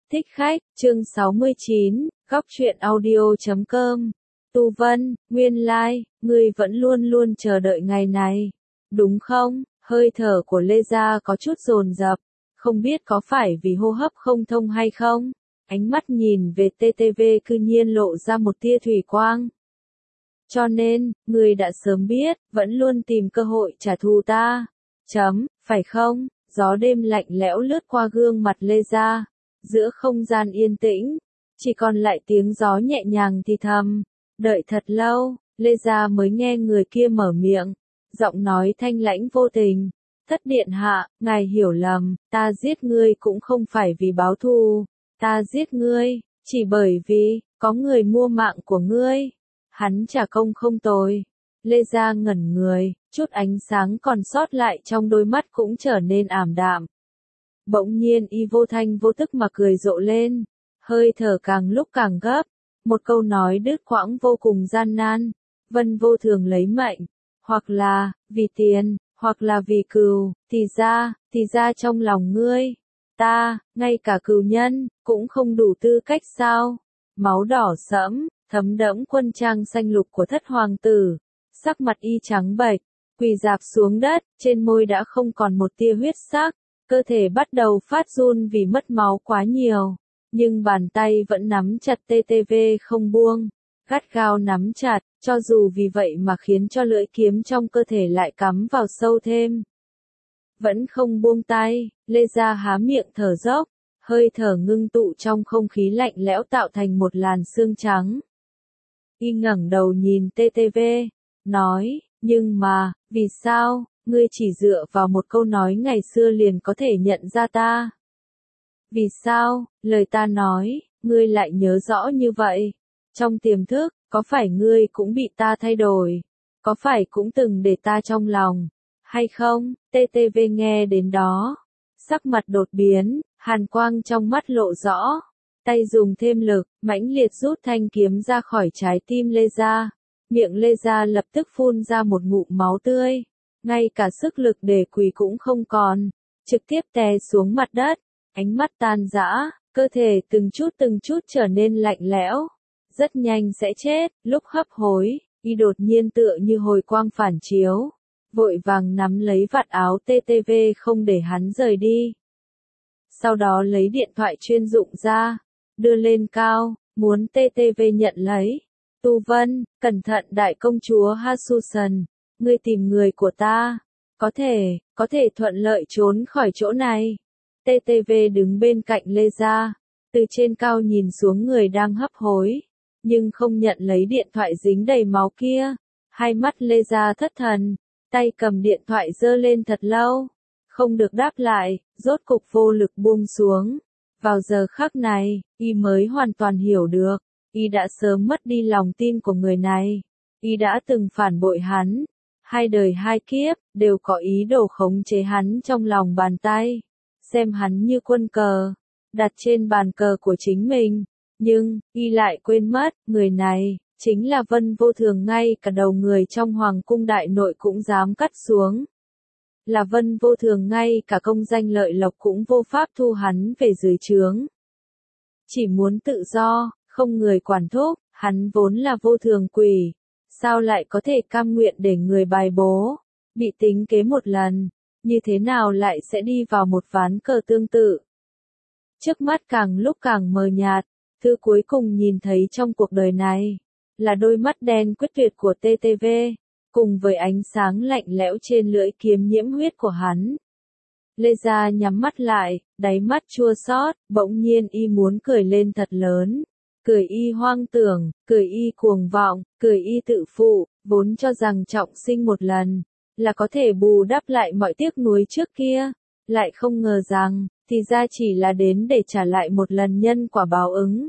Thích khách, chương 69, góc truyện audio.com. Tu Vân, nguyên lai, ngươi vẫn luôn luôn chờ đợi ngày này, đúng không? Hơi thở của Lê Gia có chút dồn dập, không biết có phải vì hô hấp không thông hay không? Ánh mắt nhìn về TTV cư nhiên lộ ra một tia thủy quang. Cho nên, ngươi đã sớm biết, vẫn luôn tìm cơ hội trả thù ta. Phải không? Gió đêm lạnh lẽo lướt qua gương mặt Lê Gia. Giữa không gian yên tĩnh, chỉ còn lại tiếng gió nhẹ nhàng thì thầm. Đợi thật lâu, Lê Gia mới nghe người kia mở miệng, giọng nói thanh lãnh vô tình. Thất điện hạ, ngài hiểu lầm, ta giết ngươi cũng không phải vì báo thù, ta giết ngươi, chỉ bởi vì, có người mua mạng của ngươi. Hắn trả công không tồi. Lê Gia ngẩn người, chút ánh sáng còn sót lại trong đôi mắt cũng trở nên ảm đạm. Bỗng nhiên y vô thanh vô tức mà cười rộ lên, hơi thở càng lúc càng gấp, một câu nói đứt quãng vô cùng gian nan. Vân vô thường lấy mệnh, hoặc là, vì tiền, hoặc là vì cừu, thì ra trong lòng ngươi, ta, ngay cả cừu nhân, cũng không đủ tư cách sao? Máu đỏ sẫm, thấm đẫm quân trang xanh lục của thất hoàng tử, sắc mặt y trắng bệch, quỳ rạp xuống đất, trên môi đã không còn một tia huyết sắc. Cơ thể bắt đầu phát run vì mất máu quá nhiều, nhưng bàn tay vẫn nắm chặt TTV không buông, gắt gao nắm chặt, cho dù vì vậy mà khiến cho lưỡi kiếm trong cơ thể lại cắm vào sâu thêm. Vẫn không buông tay, Lê Gia há miệng thở dốc, hơi thở ngưng tụ trong không khí lạnh lẽo tạo thành một làn sương trắng. Y ngẩng đầu nhìn TTV, nói, nhưng mà, vì sao? Ngươi chỉ dựa vào một câu nói ngày xưa liền có thể nhận ra ta. Vì sao, lời ta nói, ngươi lại nhớ rõ như vậy? Trong tiềm thức, có phải ngươi cũng bị ta thay đổi? Có phải cũng từng để ta trong lòng? Hay không? TTV nghe đến đó. Sắc mặt đột biến, hàn quang trong mắt lộ rõ. Tay dùng thêm lực, mãnh liệt rút thanh kiếm ra khỏi trái tim Lê Gia. Miệng Lê Gia lập tức phun ra một ngụm máu tươi. Ngay cả sức lực để quỳ cũng không còn, trực tiếp té xuống mặt đất, ánh mắt tan rã, cơ thể từng chút trở nên lạnh lẽo, rất nhanh sẽ chết. Lúc hấp hối, y đột nhiên tựa như hồi quang phản chiếu, vội vàng nắm lấy vạt áo TTV không để hắn rời đi. Sau đó lấy điện thoại chuyên dụng ra, đưa lên cao, muốn TTV nhận lấy. Tu Vân, cẩn thận đại công chúa Hasusan. Ngươi tìm người của ta, có thể thuận lợi trốn khỏi chỗ này. TTV đứng bên cạnh Lê Gia, từ trên cao nhìn xuống người đang hấp hối, nhưng không nhận lấy điện thoại dính đầy máu kia. Hai mắt Lê Gia thất thần, tay cầm điện thoại giơ lên thật lâu, không được đáp lại, rốt cục vô lực buông xuống. Vào giờ khắc này, y mới hoàn toàn hiểu được, y đã sớm mất đi lòng tin của người này, y đã từng phản bội hắn. Hai đời hai kiếp, đều có ý đồ khống chế hắn trong lòng bàn tay, xem hắn như quân cờ, đặt trên bàn cờ của chính mình, nhưng, y lại quên mất, người này, chính là Vân vô thường, ngay cả đầu người trong hoàng cung đại nội cũng dám cắt xuống. Là Vân vô thường, ngay cả công danh lợi lộc cũng vô pháp thu hắn về dưới trướng. Chỉ muốn tự do, không người quản thúc, hắn vốn là vô thường quỷ. Sao lại có thể cam nguyện để người bài bố, bị tính kế một lần, như thế nào lại sẽ đi vào một ván cờ tương tự? Trước mắt càng lúc càng mờ nhạt, thứ cuối cùng nhìn thấy trong cuộc đời này, là đôi mắt đen quyết tuyệt của TTV, cùng với ánh sáng lạnh lẽo trên lưỡi kiếm nhiễm huyết của hắn. Lê Gia nhắm mắt lại, đáy mắt chua xót, bỗng nhiên y muốn cười lên thật lớn. Cười y hoang tưởng, cười y cuồng vọng, cười y tự phụ, vốn cho rằng trọng sinh một lần, là có thể bù đắp lại mọi tiếc nuối trước kia, lại không ngờ rằng, thì ra chỉ là đến để trả lại một lần nhân quả báo ứng.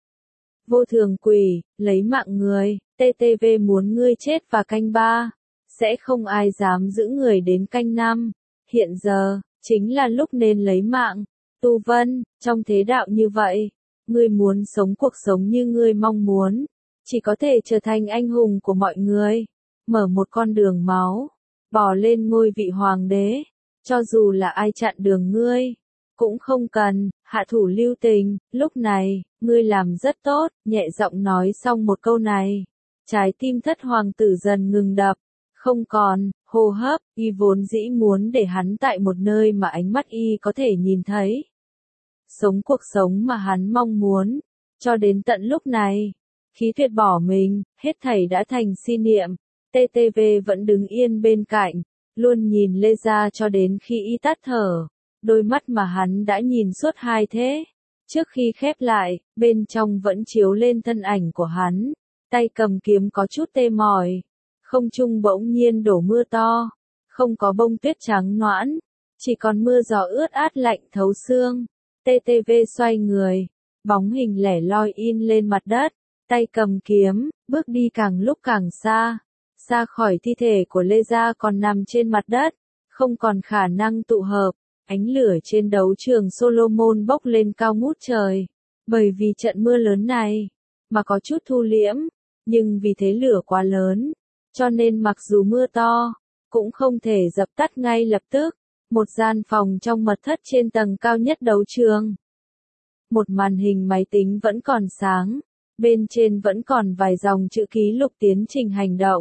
Vô thường quỷ, lấy mạng người, TTV muốn ngươi chết vào canh 3, sẽ không ai dám giữ người đến canh 5, hiện giờ, chính là lúc nên lấy mạng. Tu Vân, trong thế đạo như vậy, ngươi muốn sống cuộc sống như ngươi mong muốn, chỉ có thể trở thành anh hùng của mọi người, mở một con đường máu, bò lên ngôi vị hoàng đế, cho dù là ai chặn đường ngươi, Cũng không cần, hạ thủ lưu tình, lúc này, ngươi làm rất tốt, nhẹ giọng nói xong một câu này. Trái tim thất hoàng tử dần ngừng đập, không còn, hô hấp, y vốn dĩ muốn để hắn tại một nơi mà ánh mắt y có thể nhìn thấy. Sống cuộc sống mà hắn mong muốn, cho đến tận lúc này, khí tuyệt bỏ mình, hết thảy đã thành si niệm, TTV vẫn đứng yên bên cạnh, luôn nhìn Lê Gia cho đến khi y tắt thở. Đôi mắt mà hắn đã nhìn suốt 2 thế. Trước khi khép lại, bên trong vẫn chiếu lên thân ảnh của hắn. Tay cầm kiếm có chút tê mỏi. Không trung bỗng nhiên đổ mưa to. Không có bông tuyết trắng noãn. Chỉ còn mưa gió ướt át lạnh thấu xương. TTV xoay người. Bóng hình lẻ loi in lên mặt đất. Tay cầm kiếm, bước đi càng lúc càng xa. Xa khỏi thi thể của Lê Gia còn nằm trên mặt đất. Không còn khả năng tụ hợp. Ánh lửa trên đấu trường Solomon bốc lên cao ngút trời. Bởi vì trận mưa lớn này, mà có chút thu liễm, nhưng vì thế lửa quá lớn, cho nên mặc dù mưa to, cũng không thể dập tắt ngay lập tức. Một gian phòng trong mật thất trên tầng cao nhất đấu trường. Một màn hình máy tính vẫn còn sáng, bên trên vẫn còn vài dòng chữ ký lục tiến trình hành động.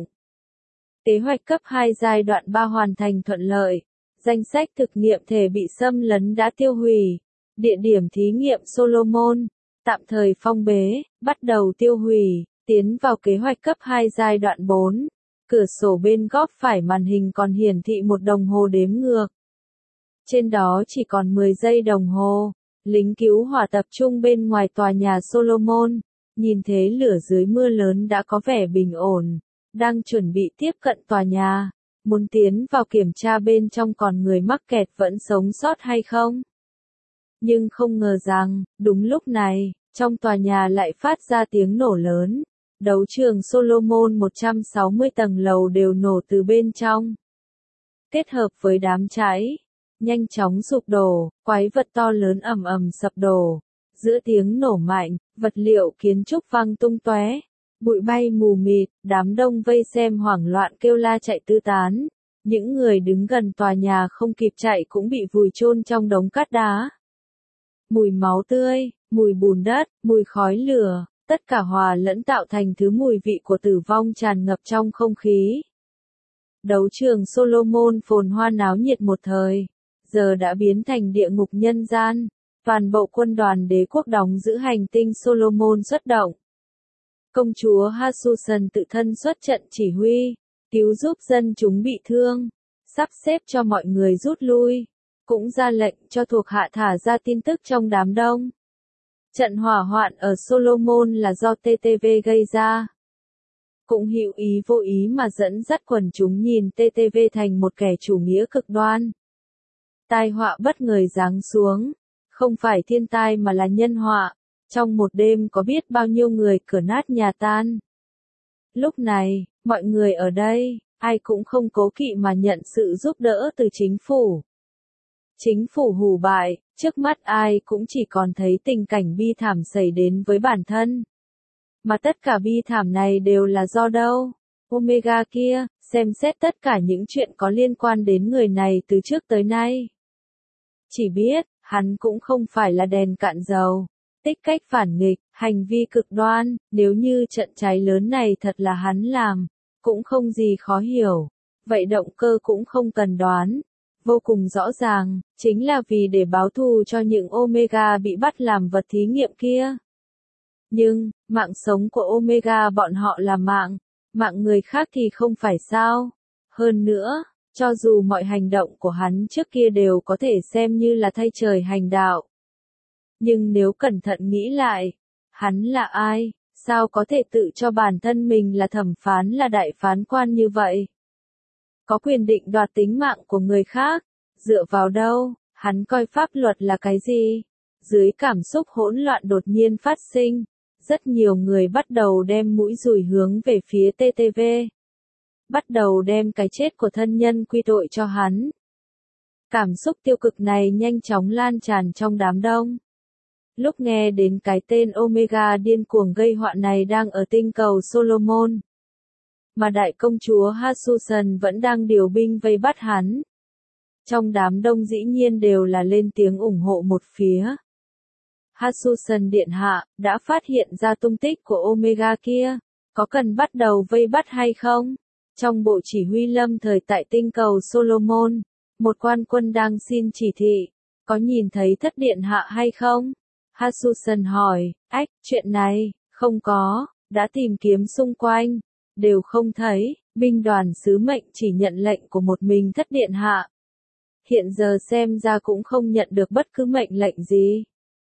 Kế hoạch cấp 2 giai đoạn 3 hoàn thành thuận lợi. Danh sách thực nghiệm thể bị xâm lấn đã tiêu hủy. Địa điểm thí nghiệm Solomon, tạm thời phong bế, bắt đầu tiêu hủy, tiến vào kế hoạch cấp 2 giai đoạn 4. Cửa sổ bên góc phải màn hình còn hiển thị một đồng hồ đếm ngược. Trên đó chỉ còn 10 giây đồng hồ. Lính cứu hỏa tập trung bên ngoài tòa nhà Solomon. Nhìn thế lửa dưới mưa lớn đã có vẻ bình ổn. Đang chuẩn bị tiếp cận tòa nhà. Muốn tiến vào kiểm tra bên trong còn người mắc kẹt vẫn sống sót hay không. Nhưng không ngờ rằng, đúng lúc này, trong tòa nhà lại phát ra tiếng nổ lớn. Đấu trường Solomon 160 tầng lầu đều nổ từ bên trong. Kết hợp với đám cháy, nhanh chóng sụp đổ, quái vật to lớn ầm ầm sập đổ. Giữa tiếng nổ mạnh, vật liệu kiến trúc văng tung tóe. Bụi bay mù mịt, đám đông vây xem hoảng loạn kêu la chạy tứ tán. Những người đứng gần tòa nhà không kịp chạy cũng bị vùi chôn trong đống cát đá. Mùi máu tươi, mùi bùn đất, mùi khói lửa, tất cả hòa lẫn tạo thành thứ mùi vị của tử vong tràn ngập trong không khí. Đấu trường Solomon phồn hoa náo nhiệt một thời, giờ đã biến thành địa ngục nhân gian. Toàn bộ quân đoàn đế quốc đóng giữ hành tinh Solomon xuất động. Công chúa Hatsusan tự thân xuất trận chỉ huy, cứu giúp dân chúng bị thương, sắp xếp cho mọi người rút lui, cũng ra lệnh cho thuộc hạ thả ra tin tức trong đám đông. Trận hỏa hoạn ở Solomon là do TTV gây ra. Cũng hữu ý vô ý mà dẫn dắt quần chúng nhìn TTV thành một kẻ chủ nghĩa cực đoan. Tai họa bất ngờ giáng xuống, không phải thiên tai mà là nhân họa. Trong một đêm có biết bao nhiêu người cửa nát nhà tan. Lúc này, mọi người ở đây, ai cũng không cố kỵ mà nhận sự giúp đỡ từ chính phủ. Chính phủ hủ bại, trước mắt ai cũng chỉ còn thấy tình cảnh bi thảm xảy đến với bản thân. Mà tất cả bi thảm này đều là do đâu? Omega kia, xem xét tất cả những chuyện có liên quan đến người này từ trước tới nay. Chỉ biết, hắn cũng không phải là đèn cạn dầu. Tích cách phản nghịch, hành vi cực đoan, nếu như trận cháy lớn này thật là hắn làm, cũng không gì khó hiểu. Vậy động cơ cũng không cần đoán. Vô cùng rõ ràng, chính là vì để báo thù cho những Omega bị bắt làm vật thí nghiệm kia. Nhưng, mạng sống của Omega bọn họ là mạng người khác thì không phải sao. Hơn nữa, cho dù mọi hành động của hắn trước kia đều có thể xem như là thay trời hành đạo. Nhưng nếu cẩn thận nghĩ lại, hắn là ai, sao có thể tự cho bản thân mình là thẩm phán là đại phán quan như vậy? Có quyền định đoạt tính mạng của người khác, dựa vào đâu, hắn coi pháp luật là cái gì? Dưới cảm xúc hỗn loạn đột nhiên phát sinh, rất nhiều người bắt đầu đem mũi dùi hướng về phía TTV. Bắt đầu đem cái chết của thân nhân quy tội cho hắn. Cảm xúc tiêu cực này nhanh chóng lan tràn trong đám đông. Lúc nghe đến cái tên Omega điên cuồng gây họa này đang ở tinh cầu Solomon, mà đại công chúa Hatsusan vẫn đang điều binh vây bắt hắn. Trong đám đông dĩ nhiên đều là lên tiếng ủng hộ một phía. Hatsusan điện hạ, đã phát hiện ra tung tích của Omega kia, có cần bắt đầu vây bắt hay không? Trong bộ chỉ huy lâm thời tại tinh cầu Solomon, một quan quân đang xin chỉ thị, có nhìn thấy thất điện hạ hay không? Hatsusan hỏi, chuyện này, không có, đã tìm kiếm xung quanh, đều không thấy, binh đoàn sứ mệnh chỉ nhận lệnh của một mình thất điện hạ. Hiện giờ xem ra cũng không nhận được bất cứ mệnh lệnh gì.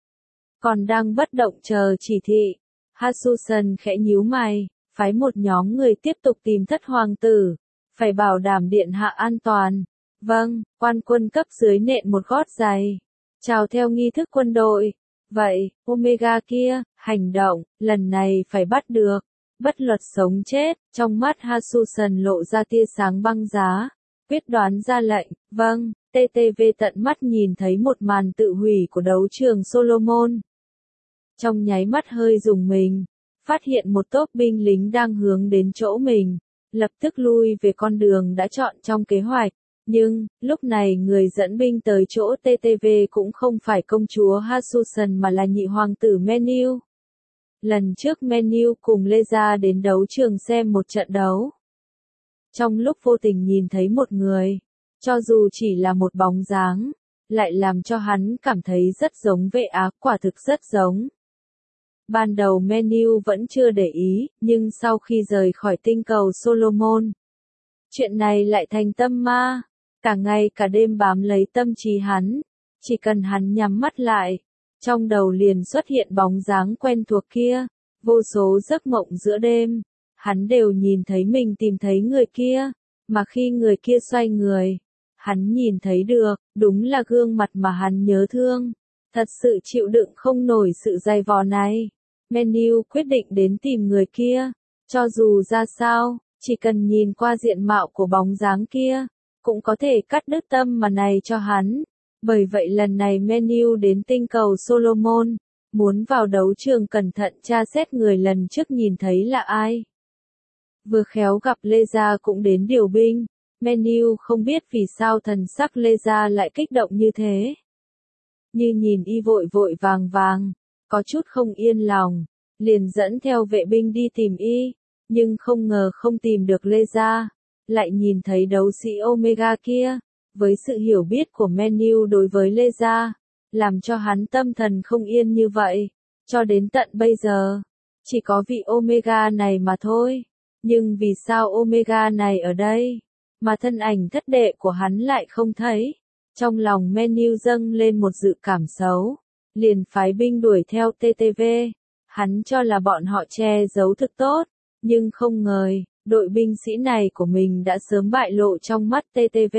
Còn đang bất động chờ chỉ thị. Hatsusan khẽ nhíu mày, phái một nhóm người tiếp tục tìm thất hoàng tử, phải bảo đảm điện hạ an toàn. Vâng, quan quân cấp dưới nện một gót giày, chào theo nghi thức quân đội. Vậy, Omega kia, hành động, lần này phải bắt được, bất luật sống chết. Trong mắt Hatsusan lộ ra tia sáng băng giá, quyết đoán ra lệnh. Vâng, TTV tận mắt nhìn thấy một màn tự hủy của đấu trường Solomon. Trong nháy mắt hơi rùng mình, phát hiện một tốp binh lính đang hướng đến chỗ mình, lập tức lui về con đường đã chọn trong kế hoạch. Nhưng, lúc này người dẫn binh tới chỗ TTV cũng không phải công chúa Hatsusan mà là nhị hoàng tử Meniu. Lần trước Meniu cùng Leza đến đấu trường xem một trận đấu. Trong lúc vô tình nhìn thấy một người, cho dù chỉ là một bóng dáng, lại làm cho hắn cảm thấy rất giống vệ á, quả thực rất giống. Ban đầu Meniu vẫn chưa để ý, nhưng sau khi rời khỏi tinh cầu Solomon, chuyện này lại thành tâm ma, cả ngày cả đêm bám lấy tâm trí hắn, chỉ cần hắn nhắm mắt lại, trong đầu liền xuất hiện bóng dáng quen thuộc kia, vô số giấc mộng giữa đêm, hắn đều nhìn thấy mình tìm thấy người kia, mà khi người kia xoay người, hắn nhìn thấy được, đúng là gương mặt mà hắn nhớ thương, thật sự chịu đựng không nổi sự dày vò này. Meniu quyết định đến tìm người kia, cho dù ra sao, chỉ cần nhìn qua diện mạo của bóng dáng kia, cũng có thể cắt đứt tâm mà này cho hắn. Bởi vậy lần này Meniu đến tinh cầu Solomon, muốn vào đấu trường cẩn thận tra xét người lần trước nhìn thấy là ai. Vừa khéo gặp Leza cũng đến điều binh, Meniu không biết vì sao thần sắc Leza lại kích động như thế. Như nhìn y vội vội vàng vàng, có chút không yên lòng, liền dẫn theo vệ binh đi tìm y, nhưng không ngờ không tìm được Leza, lại nhìn thấy đấu sĩ Omega kia, với sự hiểu biết của Meniu đối với Leza, làm cho hắn tâm thần không yên như vậy, cho đến tận bây giờ, chỉ có vị Omega này mà thôi, nhưng vì sao Omega này ở đây, mà thân ảnh thất đệ của hắn lại không thấy, trong lòng Meniu dâng lên một dự cảm xấu. Liền phái binh đuổi theo TTV, hắn cho là bọn họ che giấu thực tốt, nhưng không ngờ, đội binh sĩ này của mình đã sớm bại lộ trong mắt TTV.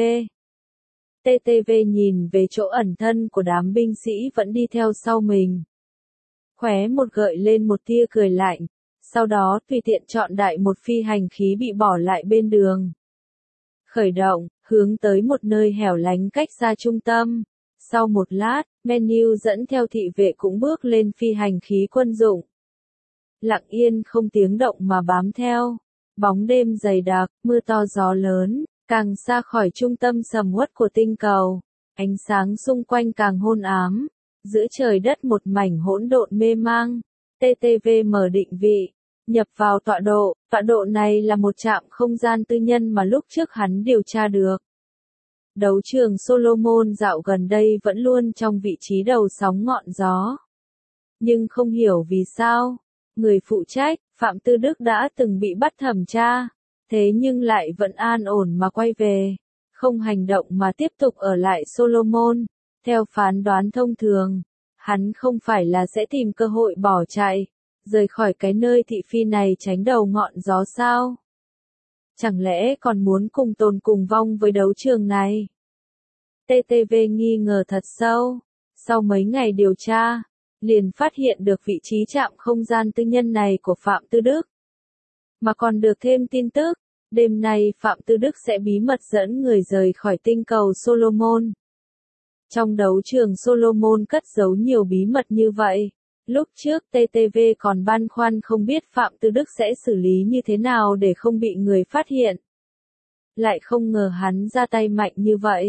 TTV nhìn về chỗ ẩn thân của đám binh sĩ vẫn đi theo sau mình. Khóe một gợi lên một tia cười lạnh, sau đó tùy tiện chọn đại một phi hành khí bị bỏ lại bên đường. Khởi động, hướng tới một nơi hẻo lánh cách xa trung tâm. Sau một lát, Meniu dẫn theo thị vệ cũng bước lên phi hành khí quân dụng. Lặng yên không tiếng động mà bám theo. Bóng đêm dày đặc, mưa to gió lớn, càng xa khỏi trung tâm sầm uất của tinh cầu. Ánh sáng xung quanh càng hôn ám. Giữa trời đất một mảnh hỗn độn mê mang. TTV mở định vị. Nhập vào tọa độ này là một trạm không gian tư nhân mà lúc trước hắn điều tra được. Đấu trường Solomon dạo gần đây vẫn luôn trong vị trí đầu sóng ngọn gió. Nhưng không hiểu vì sao, người phụ trách, Phạm Tư Đức đã từng bị bắt thẩm tra, thế nhưng lại vẫn an ổn mà quay về, không hành động mà tiếp tục ở lại Solomon. Theo phán đoán thông thường, hắn không phải là sẽ tìm cơ hội bỏ chạy, rời khỏi cái nơi thị phi này tránh đầu ngọn gió sao? Chẳng lẽ còn muốn cùng tồn cùng vong với đấu trường này? TTV nghi ngờ thật sâu. Sau mấy ngày điều tra, liền phát hiện được vị trí trạm không gian tư nhân này của Phạm Tư Đức. Mà còn được thêm tin tức, đêm nay Phạm Tư Đức sẽ bí mật dẫn người rời khỏi tinh cầu Solomon. Trong đấu trường Solomon cất giấu nhiều bí mật như vậy. Lúc trước TTV còn băn khoăn không biết Phạm Tư Đức sẽ xử lý như thế nào để không bị người phát hiện. Lại không ngờ hắn ra tay mạnh như vậy.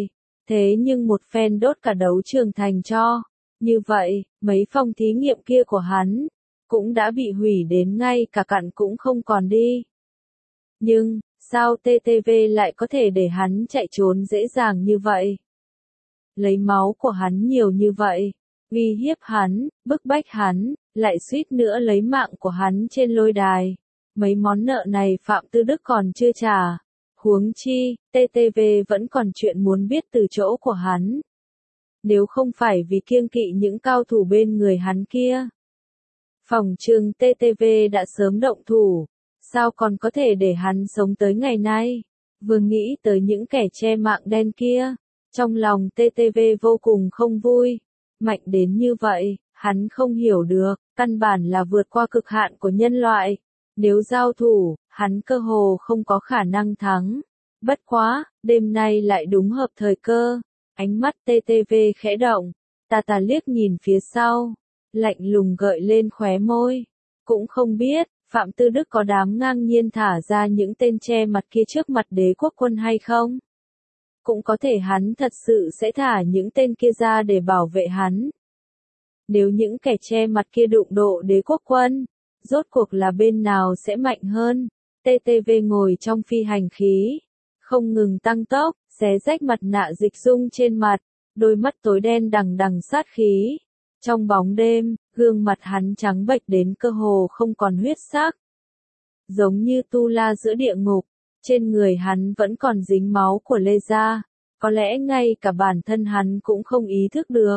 Thế nhưng một phen đốt cả đấu trường thành cho. Như vậy, mấy phòng thí nghiệm kia của hắn, cũng đã bị hủy đến ngay cả cặn cũng không còn đi. Nhưng, sao TTV lại có thể để hắn chạy trốn dễ dàng như vậy? Lấy máu của hắn nhiều như vậy, uy hiếp hắn, bức bách hắn, lại suýt nữa lấy mạng của hắn trên lôi đài. Mấy món nợ này Phạm Tư Đức còn chưa trả. Huống chi, TTV vẫn còn chuyện muốn biết từ chỗ của hắn. Nếu không phải vì kiêng kỵ những cao thủ bên người hắn kia, phòng trường TTV đã sớm động thủ, sao còn có thể để hắn sống tới ngày nay? Vừa nghĩ tới những kẻ che mạng đen kia, trong lòng TTV vô cùng không vui. Mạnh đến như vậy, hắn không hiểu được, căn bản là vượt qua cực hạn của nhân loại. Nếu giao thủ, hắn cơ hồ không có khả năng thắng. Bất quá, đêm nay lại đúng hợp thời cơ. Ánh mắt TTV khẽ động, tà liếc nhìn phía sau, lạnh lùng gợi lên khóe môi. Cũng không biết, Phạm Tư Đức có dám ngang nhiên thả ra những tên che mặt kia trước mặt đế quốc quân hay không? Cũng có thể hắn thật sự sẽ thả những tên kia ra để bảo vệ hắn. Nếu những kẻ che mặt kia đụng độ đế quốc quân, rốt cuộc là bên nào sẽ mạnh hơn? TTV ngồi trong phi hành khí, không ngừng tăng tốc, xé rách mặt nạ dịch dung trên mặt, đôi mắt tối đen đằng đằng sát khí. Trong bóng đêm, gương mặt hắn trắng bệch đến cơ hồ không còn huyết sắc. Giống như tu la giữa địa ngục, trên người hắn vẫn còn dính máu của Lê Gia, có lẽ ngay cả bản thân hắn cũng không ý thức được.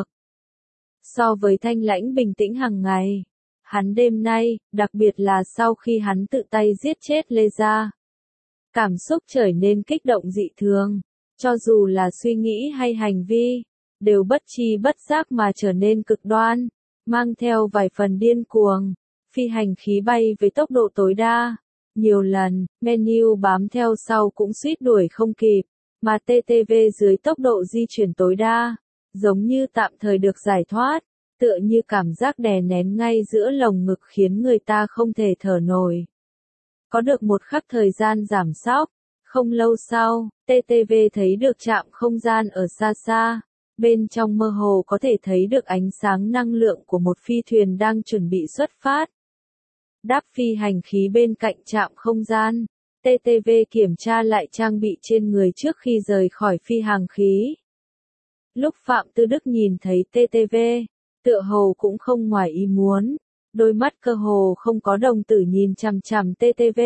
So với thanh lãnh bình tĩnh hàng ngày, hắn đêm nay, đặc biệt là sau khi hắn tự tay giết chết Lê Gia, cảm xúc trở nên kích động dị thường, cho dù là suy nghĩ hay hành vi, đều bất tri bất giác mà trở nên cực đoan, mang theo vài phần điên cuồng. Phi hành khí bay với tốc độ tối đa, nhiều lần, menu bám theo sau cũng suýt đuổi không kịp, mà TTV dưới tốc độ di chuyển tối đa, giống như tạm thời được giải thoát, tựa như cảm giác đè nén ngay giữa lồng ngực khiến người ta không thể thở nổi. Có được một khắc thời gian giảm sóc, không lâu sau, TTV thấy được trạm không gian ở xa xa, bên trong mơ hồ có thể thấy được ánh sáng năng lượng của một phi thuyền đang chuẩn bị xuất phát. Đáp phi hành khí bên cạnh trạm không gian, TTV kiểm tra lại trang bị trên người trước khi rời khỏi phi hành khí. Lúc Phạm Tư Đức nhìn thấy TTV, tựa hồ cũng không ngoài ý muốn, đôi mắt cơ hồ không có đồng tử nhìn chằm chằm TTV.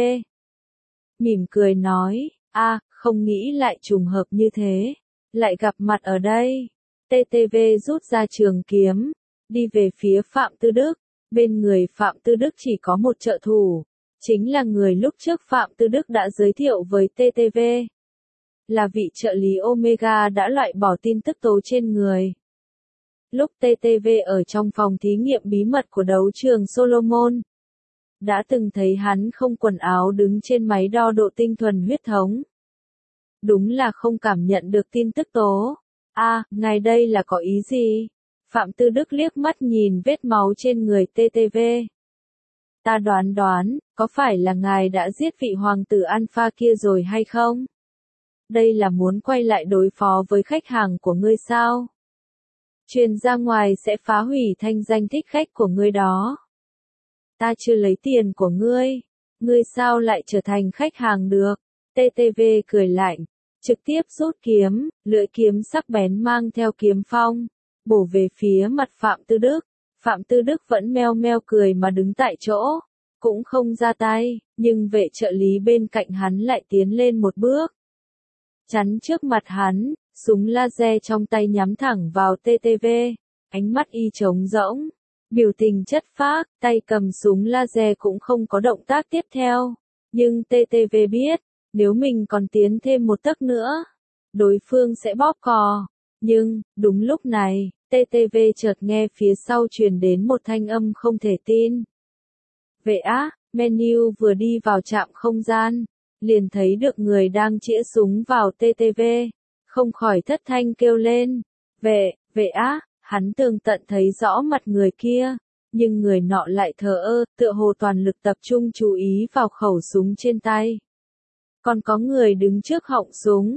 Mỉm cười nói, không nghĩ lại trùng hợp như thế, lại gặp mặt ở đây. TTV rút ra trường kiếm, đi về phía Phạm Tư Đức. Bên người Phạm Tư Đức chỉ có một trợ thủ, chính là người lúc trước Phạm Tư Đức đã giới thiệu với TTV. Là vị trợ lý Omega đã loại bỏ tin tức tố trên người. Lúc TTV ở trong phòng thí nghiệm bí mật của đấu trường Solomon, đã từng thấy hắn không quần áo đứng trên máy đo độ tinh thuần huyết thống. Đúng là không cảm nhận được tin tức tố. Ngài đây là có ý gì? Phạm Tư Đức liếc mắt nhìn vết máu trên người TTV. Ta đoán, có phải là ngài đã giết vị hoàng tử Alpha kia rồi hay không? Đây là muốn quay lại đối phó với khách hàng của ngươi sao? Truyền ra ngoài sẽ phá hủy thanh danh thích khách của ngươi đó. Ta chưa lấy tiền của ngươi sao lại trở thành khách hàng được? TTV cười lạnh, trực tiếp rút kiếm, lưỡi kiếm sắc bén mang theo kiếm phong, bổ về phía mặt Phạm Tư Đức. Phạm Tư Đức vẫn meo meo cười mà đứng tại chỗ, cũng không ra tay, nhưng vệ trợ lý bên cạnh hắn lại tiến lên một bước, chắn trước mặt hắn, súng laser trong tay nhắm thẳng vào TTV, ánh mắt y trống rỗng, biểu tình chất phác, tay cầm súng laser cũng không có động tác tiếp theo, nhưng TTV biết, nếu mình còn tiến thêm một tấc nữa, đối phương sẽ bóp cò. Nhưng, đúng lúc này, TTV chợt nghe phía sau truyền đến một thanh âm không thể tin. Vệ menu vừa đi vào trạm không gian, liền thấy được người đang chĩa súng vào TTV, không khỏi thất thanh kêu lên. Vệ hắn tường tận thấy rõ mặt người kia, nhưng người nọ lại thờ ơ, tựa hồ toàn lực tập trung chú ý vào khẩu súng trên tay. Còn có người đứng trước họng súng,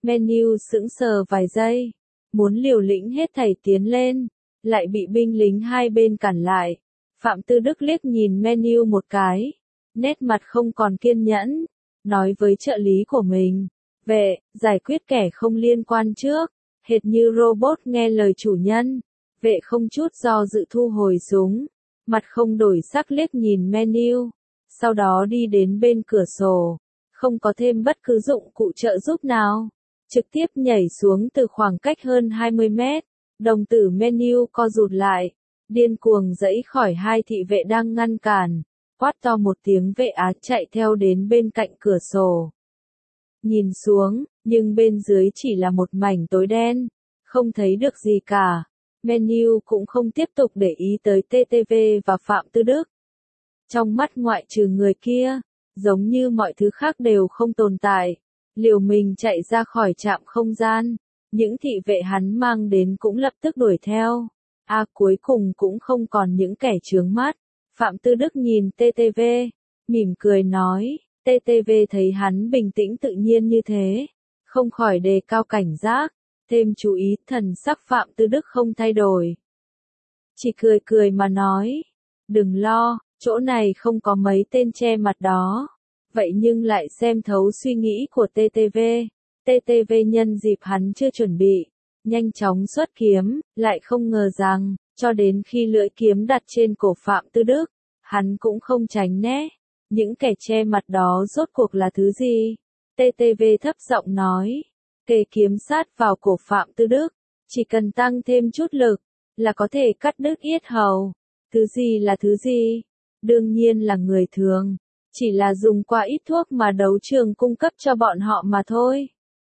Menu sững sờ vài giây, muốn liều lĩnh hết thảy tiến lên, lại bị binh lính hai bên cản lại. Phạm Tư Đức liếc nhìn menu một cái, nét mặt không còn kiên nhẫn, nói với trợ lý của mình, vệ, giải quyết kẻ không liên quan trước, hệt như robot nghe lời chủ nhân. Vệ không chút do dự thu hồi súng, mặt không đổi sắc liếc nhìn menu, sau đó đi đến bên cửa sổ, không có thêm bất cứ dụng cụ trợ giúp nào, trực tiếp nhảy xuống từ khoảng cách hơn 20 mét, đồng tử menu co rụt lại, điên cuồng giãy khỏi hai thị vệ đang ngăn cản, quát to một tiếng vệ á chạy theo đến bên cạnh cửa sổ. Nhìn xuống, nhưng bên dưới chỉ là một mảnh tối đen, không thấy được gì cả. Menu cũng không tiếp tục để ý tới TTV và Phạm Tư Đức. Trong mắt ngoại trừ người kia, giống như mọi thứ khác đều không tồn tại, liều mình chạy ra khỏi trạm không gian, những thị vệ hắn mang đến cũng lập tức đuổi theo. Cuối cùng cũng không còn những kẻ chướng mắt. Phạm Tư Đức nhìn TTV, mỉm cười nói, TTV thấy hắn bình tĩnh tự nhiên như thế, không khỏi đề cao cảnh giác. Thêm chú ý, thần sắc Phạm Tư Đức không thay đổi. Chỉ cười cười mà nói, đừng lo, chỗ này không có mấy tên che mặt đó. Vậy nhưng lại xem thấu suy nghĩ của TTV. TTV nhân dịp hắn chưa chuẩn bị, nhanh chóng xuất kiếm, lại không ngờ rằng, cho đến khi lưỡi kiếm đặt trên cổ Phạm Tư Đức, hắn cũng không tránh né. Những kẻ che mặt đó rốt cuộc là thứ gì? TTV thấp giọng nói. Kề kiếm sát vào cổ Phạm Tư Đức, chỉ cần tăng thêm chút lực, là có thể cắt đứt yết hầu. Thứ gì là thứ gì? Đương nhiên là người thường, chỉ là dùng qua ít thuốc mà đấu trường cung cấp cho bọn họ mà thôi.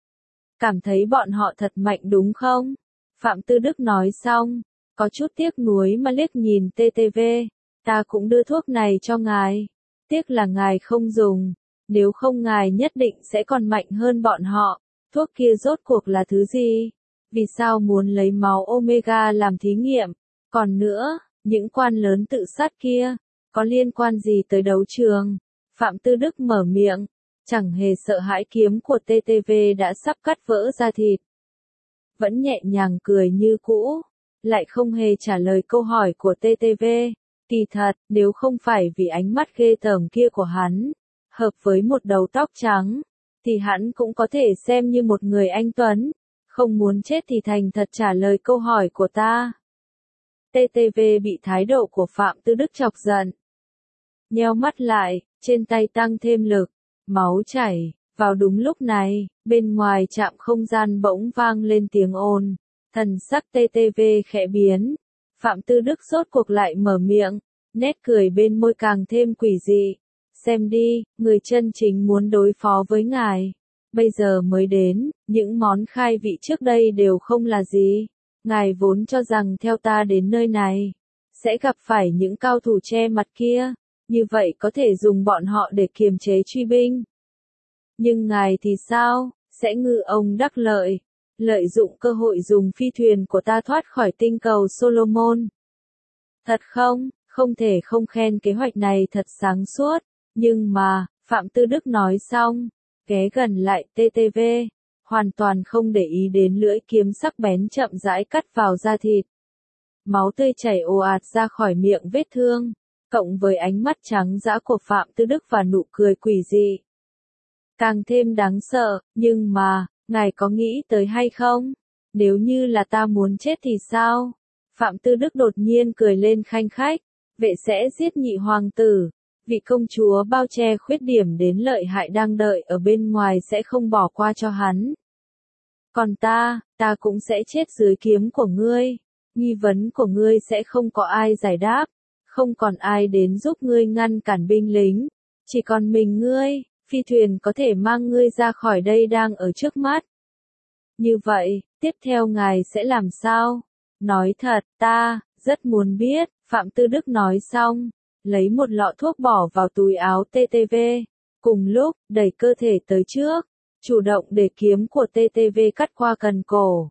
Cảm thấy bọn họ thật mạnh đúng không? Phạm Tư Đức nói xong, có chút tiếc nuối mà liếc nhìn TTV, ta cũng đưa thuốc này cho ngài, tiếc là ngài không dùng, nếu không ngài nhất định sẽ còn mạnh hơn bọn họ. Thuốc kia rốt cuộc là thứ gì? Vì sao muốn lấy máu Omega làm thí nghiệm? Còn nữa, những quan lớn tự sát kia, có liên quan gì tới đấu trường? Phạm Tư Đức mở miệng, chẳng hề sợ hãi kiếm của TTV đã sắp cắt vỡ da thịt. Vẫn nhẹ nhàng cười như cũ, lại không hề trả lời câu hỏi của TTV. Kỳ thật, nếu không phải vì ánh mắt ghê tởm kia của hắn, hợp với một đầu tóc trắng, thì hắn cũng có thể xem như một người anh tuấn, không muốn chết thì thành thật trả lời câu hỏi của ta. TTV bị thái độ của Phạm Tư Đức chọc giận. Nheo mắt lại, trên tay tăng thêm lực, máu chảy, vào đúng lúc này, bên ngoài trạm không gian bỗng vang lên tiếng ồn, thần sắc TTV khẽ biến. Phạm Tư Đức rốt cuộc lại mở miệng, nét cười bên môi càng thêm quỷ dị. Xem đi, người chân chính muốn đối phó với ngài. Bây giờ mới đến, những món khai vị trước đây đều không là gì. Ngài vốn cho rằng theo ta đến nơi này, sẽ gặp phải những cao thủ che mặt kia, như vậy có thể dùng bọn họ để kiềm chế truy binh. Nhưng ngài thì sao, sẽ ngư ông đắc lợi, lợi dụng cơ hội dùng phi thuyền của ta thoát khỏi tinh cầu Solomon. Thật không, không thể không khen kế hoạch này thật sáng suốt. Nhưng mà, Phạm Tư Đức nói xong, ghé gần lại TTV, hoàn toàn không để ý đến lưỡi kiếm sắc bén chậm rãi cắt vào da thịt. Máu tươi chảy ồ ạt ra khỏi miệng vết thương, cộng với ánh mắt trắng dã của Phạm Tư Đức và nụ cười quỷ dị. Càng thêm đáng sợ, nhưng mà, ngài có nghĩ tới hay không? Nếu như là ta muốn chết thì sao? Phạm Tư Đức đột nhiên cười lên khanh khách, vệ sẽ giết nhị hoàng tử. Vị công chúa bao che khuyết điểm đến lợi hại đang đợi ở bên ngoài sẽ không bỏ qua cho hắn. Còn ta cũng sẽ chết dưới kiếm của ngươi. Nghi vấn của ngươi sẽ không có ai giải đáp, không còn ai đến giúp ngươi ngăn cản binh lính, chỉ còn mình ngươi, phi thuyền có thể mang ngươi ra khỏi đây đang ở trước mắt. Như vậy, tiếp theo ngài sẽ làm sao? Nói thật, ta rất muốn biết, Phạm Tư Đức nói xong, lấy một lọ thuốc bỏ vào túi áo TTV, cùng lúc, đẩy cơ thể tới trước, chủ động để kiếm của TTV cắt qua cần cổ.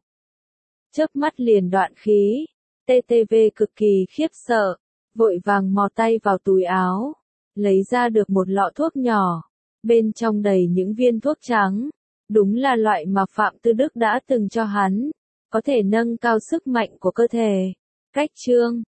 Chớp mắt liền đoạn khí, TTV cực kỳ khiếp sợ, vội vàng mò tay vào túi áo, lấy ra được một lọ thuốc nhỏ, bên trong đầy những viên thuốc trắng, Đúng là loại mà Phạm Tư Đức đã từng cho hắn, có thể nâng cao sức mạnh của cơ thể. Cách chương